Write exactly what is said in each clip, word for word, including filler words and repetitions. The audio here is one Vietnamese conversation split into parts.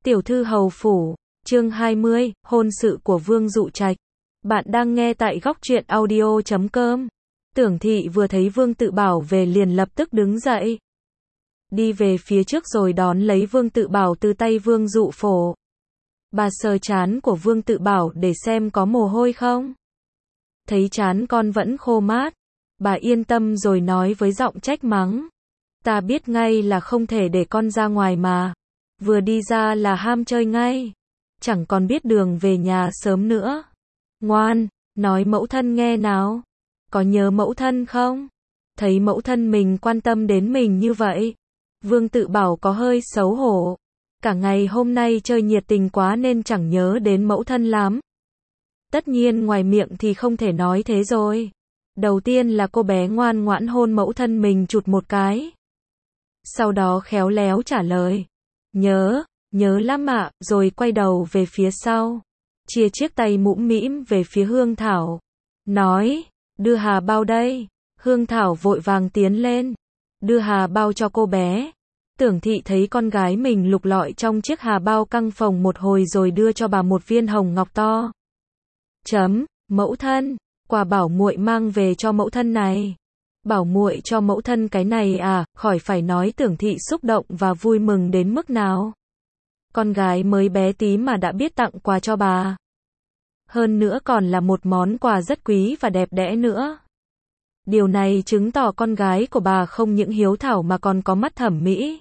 Tiểu thư hầu phủ, chương hai mươi, hôn sự của Vương Dụ Trạch. Bạn đang nghe tại góc truyện audio chấm com. Tưởng thị vừa thấy Vương Tự Bảo về liền lập tức đứng dậy. Đi về phía trước rồi đón lấy Vương Tự Bảo từ tay Vương Dụ Phổ. Bà sờ trán của Vương Tự Bảo để xem có mồ hôi không. Thấy trán con vẫn khô mát. Bà yên tâm rồi nói với giọng trách mắng. Ta biết ngay là không thể để con ra ngoài mà. Vừa đi ra là ham chơi ngay. Chẳng còn biết đường về nhà sớm nữa. Ngoan, nói mẫu thân nghe nào. Có nhớ mẫu thân không? Thấy mẫu thân mình quan tâm đến mình như vậy. Vương Tự Bảo có hơi xấu hổ. Cả ngày hôm nay chơi nhiệt tình quá nên chẳng nhớ đến mẫu thân lắm. Tất nhiên ngoài miệng thì không thể nói thế rồi. Đầu tiên là cô bé ngoan ngoãn hôn mẫu thân mình chụt một cái. Sau đó khéo léo trả lời. Nhớ, nhớ lắm ạ, rồi quay đầu về phía sau. Chia chiếc tay mũm mĩm về phía Hương Thảo. Nói, đưa hà bao đây. Hương Thảo vội vàng tiến lên. Đưa hà bao cho cô bé. Tưởng thị thấy con gái mình lục lọi trong chiếc hà bao căng phồng một hồi rồi đưa cho bà một viên hồng ngọc to. Chấm, mẫu thân, quà bảo muội mang về cho mẫu thân này. Bảo muội cho mẫu thân cái này à, khỏi phải nói Tưởng thị xúc động và vui mừng đến mức nào. Con gái mới bé tí mà đã biết tặng quà cho bà. Hơn nữa còn là một món quà rất quý và đẹp đẽ nữa. Điều này chứng tỏ con gái của bà không những hiếu thảo mà còn có mắt thẩm mỹ.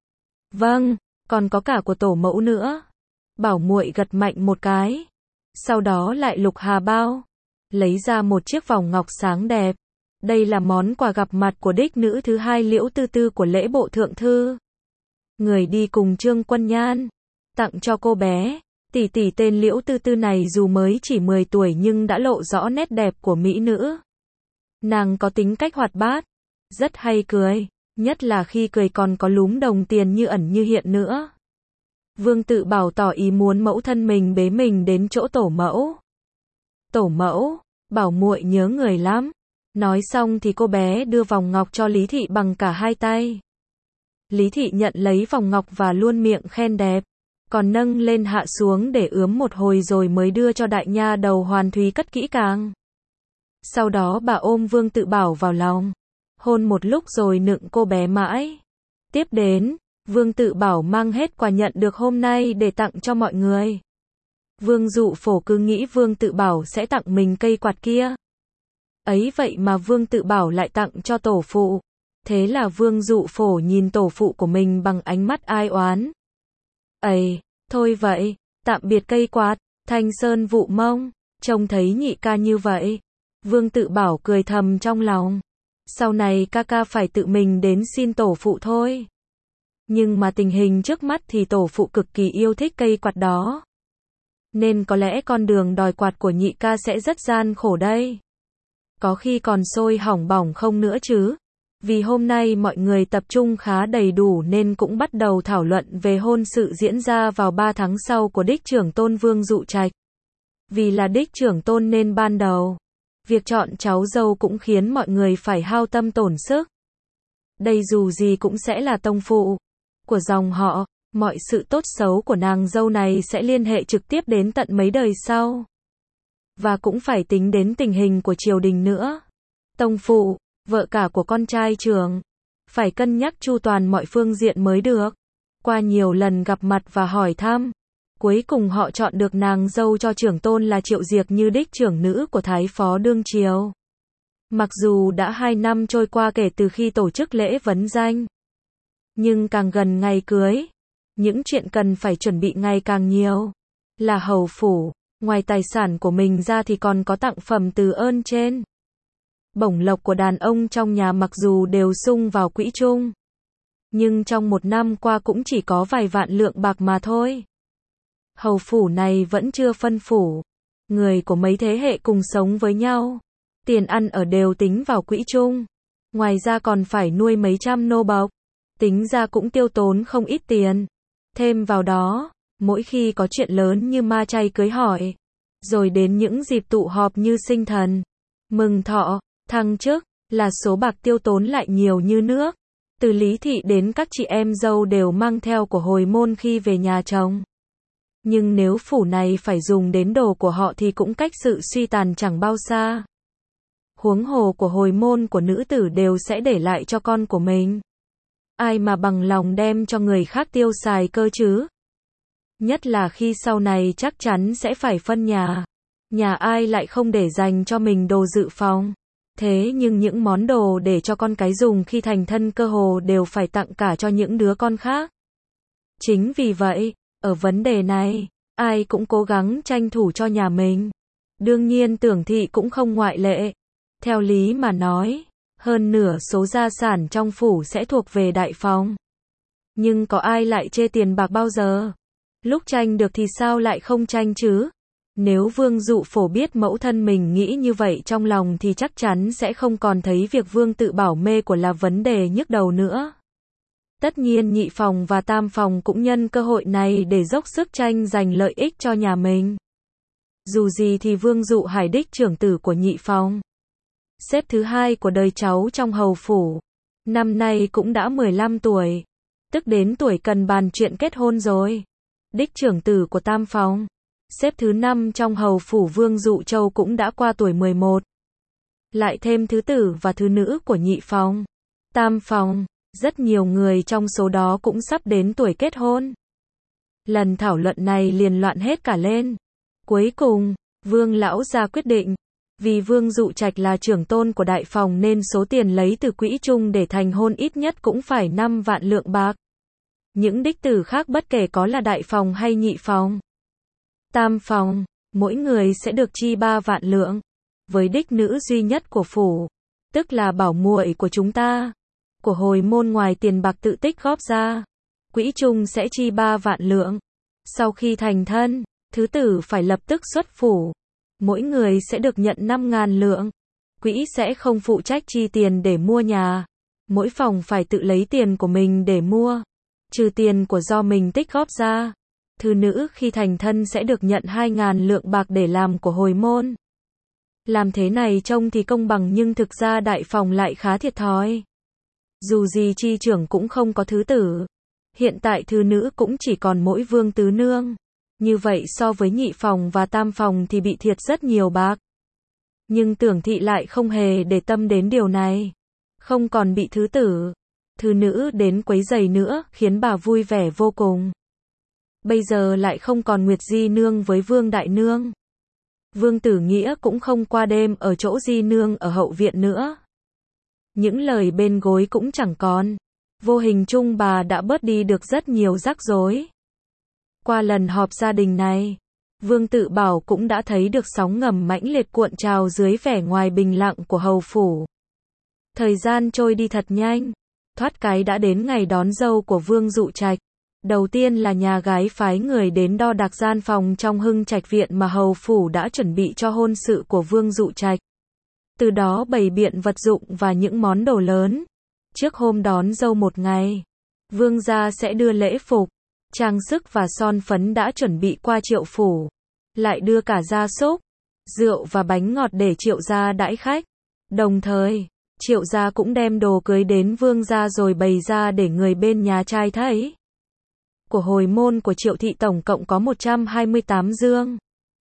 Vâng, còn có cả của tổ mẫu nữa. Bảo muội gật mạnh một cái. Sau đó lại lục hà bao. Lấy ra một chiếc vòng ngọc sáng đẹp. Đây là món quà gặp mặt của đích nữ thứ hai Liễu Tư Tư của lễ bộ thượng thư. Người đi cùng Trương Quân Nhan. Tặng cho cô bé. Tỷ tỷ tên Liễu Tư Tư này dù mới chỉ mười tuổi nhưng đã lộ rõ nét đẹp của mỹ nữ. Nàng có tính cách hoạt bát. Rất hay cười. Nhất là khi cười còn có lúm đồng tiền như ẩn như hiện nữa. Vương Tự Bảo tỏ ý muốn mẫu thân mình bế mình đến chỗ tổ mẫu. Tổ mẫu, bảo muội nhớ người lắm. Nói xong thì cô bé đưa vòng ngọc cho Lý Thị bằng cả hai tay. Lý Thị nhận lấy vòng ngọc và luôn miệng khen đẹp. Còn nâng lên hạ xuống để ướm một hồi rồi mới đưa cho đại nha đầu Hoàn Thúy cất kỹ càng. Sau đó bà ôm Vương Tự Bảo vào lòng. Hôn một lúc rồi nựng cô bé mãi. Tiếp đến, Vương Tự Bảo mang hết quà nhận được hôm nay để tặng cho mọi người. Vương Dụ Phổ cứ nghĩ Vương Tự Bảo sẽ tặng mình cây quạt kia. Ấy vậy mà Vương Tự Bảo lại tặng cho tổ phụ. Thế là Vương Dụ Phổ nhìn tổ phụ của mình bằng ánh mắt ai oán. Ây, thôi vậy, tạm biệt cây quạt, Thanh Sơn Vụ Mông. Trông thấy nhị ca như vậy. Vương Tự Bảo cười thầm trong lòng. Sau này ca ca phải tự mình đến xin tổ phụ thôi. Nhưng mà tình hình trước mắt thì tổ phụ cực kỳ yêu thích cây quạt đó. Nên có lẽ con đường đòi quạt của nhị ca sẽ rất gian khổ đây. Có khi còn sôi hỏng bỏng không nữa chứ. Vì hôm nay mọi người tập trung khá đầy đủ nên cũng bắt đầu thảo luận về hôn sự diễn ra vào ba tháng sau của đích trưởng tôn Vương Dụ Trạch. Vì là đích trưởng tôn nên ban đầu, việc chọn cháu dâu cũng khiến mọi người phải hao tâm tổn sức. Đây dù gì cũng sẽ là tông phụ của dòng họ, mọi sự tốt xấu của nàng dâu này sẽ liên hệ trực tiếp đến tận mấy đời sau. Và cũng phải tính đến tình hình của triều đình nữa. Tông phụ, vợ cả của con trai trưởng, phải cân nhắc chu toàn mọi phương diện mới được. Qua nhiều lần gặp mặt và hỏi thăm, cuối cùng họ chọn được nàng dâu cho trưởng tôn là Triệu Diệc như đích trưởng nữ của Thái Phó đương triều. Mặc dù đã hai năm trôi qua kể từ khi tổ chức lễ vấn danh, nhưng càng gần ngày cưới, những chuyện cần phải chuẩn bị ngày càng nhiều. Là hầu phủ, ngoài tài sản của mình ra thì còn có tặng phẩm từ ơn trên. Bổng lộc của đàn ông trong nhà mặc dù đều sung vào quỹ chung, nhưng trong một năm qua cũng chỉ có vài vạn lượng bạc mà thôi. Hầu phủ này vẫn chưa phân phủ. Người của mấy thế hệ cùng sống với nhau. Tiền ăn ở đều tính vào quỹ chung. Ngoài ra còn phải nuôi mấy trăm nô bộc. Tính ra cũng tiêu tốn không ít tiền. Thêm vào đó, mỗi khi có chuyện lớn như ma chay cưới hỏi, rồi đến những dịp tụ họp như sinh thần, mừng thọ, thăng chức, là số bạc tiêu tốn lại nhiều như nước. Từ Lý Thị đến các chị em dâu đều mang theo của hồi môn khi về nhà chồng. Nhưng nếu phủ này phải dùng đến đồ của họ thì cũng cách sự suy tàn chẳng bao xa. Huống hồ của hồi môn của nữ tử đều sẽ để lại cho con của mình. Ai mà bằng lòng đem cho người khác tiêu xài cơ chứ? Nhất là khi sau này chắc chắn sẽ phải phân nhà. Nhà ai lại không để dành cho mình đồ dự phòng. Thế nhưng những món đồ để cho con cái dùng khi thành thân cơ hồ đều phải tặng cả cho những đứa con khác. Chính vì vậy, ở vấn đề này, ai cũng cố gắng tranh thủ cho nhà mình. Đương nhiên Tưởng Thị cũng không ngoại lệ. Theo lý mà nói, hơn nửa số gia sản trong phủ sẽ thuộc về đại phòng. Nhưng có ai lại chê tiền bạc bao giờ? Lúc tranh được thì sao lại không tranh chứ? Nếu Vương Dụ Phổ biết mẫu thân mình nghĩ như vậy trong lòng thì chắc chắn sẽ không còn thấy việc Vương Tự Bảo mê của là vấn đề nhức đầu nữa. Tất nhiên nhị phòng và tam phòng cũng nhân cơ hội này để dốc sức tranh giành lợi ích cho nhà mình. Dù gì thì Vương Dụ Hải đích trưởng tử của nhị phòng, xếp thứ hai của đời cháu trong hầu phủ, năm nay cũng đã mười lăm tuổi, tức đến tuổi cần bàn chuyện kết hôn rồi. Đích trưởng tử của tam phòng, xếp thứ năm trong hầu phủ Vương Dụ Châu cũng đã qua tuổi mười một. Lại thêm thứ tử và thứ nữ của nhị phòng, tam phòng, rất nhiều người trong số đó cũng sắp đến tuổi kết hôn. Lần thảo luận này liền loạn hết cả lên. Cuối cùng, Vương lão gia quyết định, vì Vương Dụ Trạch là trưởng tôn của đại phòng nên số tiền lấy từ quỹ chung để thành hôn ít nhất cũng phải năm vạn lượng bạc. Những đích tử khác bất kể có là đại phòng hay nhị phòng, tam phòng, mỗi người sẽ được chi ba vạn lượng. Với đích nữ duy nhất của phủ, tức là bảo muội của chúng ta, của hồi môn ngoài tiền bạc tự tích góp ra, quỹ chung sẽ chi ba vạn lượng. Sau khi thành thân, thứ tử phải lập tức xuất phủ. Mỗi người sẽ được nhận năm ngàn lượng. Quỹ sẽ không phụ trách chi tiền để mua nhà. Mỗi phòng phải tự lấy tiền của mình để mua, trừ tiền của do mình tích góp ra. Thứ nữ khi thành thân sẽ được nhận hai ngàn lượng bạc để làm của hồi môn. Làm thế này trông thì công bằng nhưng thực ra đại phòng lại khá thiệt thòi. Dù gì chi trưởng cũng không có thứ tử. Hiện tại thứ nữ cũng chỉ còn mỗi Vương Tứ Nương. Như vậy so với nhị phòng và tam phòng thì bị thiệt rất nhiều bạc. Nhưng Tưởng Thị lại không hề để tâm đến điều này. Không còn bị thứ tử, thứ nữ đến quấy rầy nữa, khiến bà vui vẻ vô cùng. Bây giờ lại không còn Nguyệt Di Nương với Vương Đại Nương. Vương Tử Nghĩa cũng không qua đêm ở chỗ Di Nương ở hậu viện nữa. Những lời bên gối cũng chẳng còn. Vô hình chung bà đã bớt đi được rất nhiều rắc rối. Qua lần họp gia đình này, Vương Tự Bảo cũng đã thấy được sóng ngầm mãnh liệt cuộn trào dưới vẻ ngoài bình lặng của hầu phủ. Thời gian trôi đi thật nhanh, thoát cái đã đến ngày đón dâu của Vương Dụ Trạch. Đầu tiên là nhà gái phái người đến đo đạc gian phòng trong Hưng Trạch viện mà hầu phủ đã chuẩn bị cho hôn sự của Vương Dụ Trạch. Từ đó bày biện vật dụng và những món đồ lớn. Trước hôm đón dâu một ngày, Vương gia sẽ đưa lễ phục, trang sức và son phấn đã chuẩn bị qua Triệu phủ, lại đưa cả gia súc, rượu và bánh ngọt để Triệu gia đãi khách. Đồng thời, Triệu gia cũng đem đồ cưới đến Vương gia rồi bày ra để người bên nhà trai thấy. Của hồi môn của Triệu thị tổng cộng có một trăm hai mươi tám dương.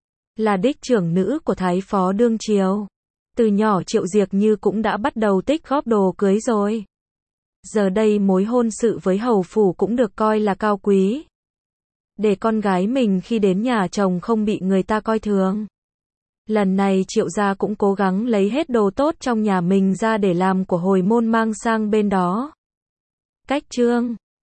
Là đích trưởng nữ của Thái phó đương triều. Từ nhỏ Triệu Diệc Như cũng đã bắt đầu tích góp đồ cưới rồi. Giờ đây mối hôn sự với hầu phủ cũng được coi là cao quý. Để con gái mình khi đến nhà chồng không bị người ta coi thường. Lần này Triệu gia cũng cố gắng lấy hết đồ tốt trong nhà mình ra để làm của hồi môn mang sang bên đó. Cách chương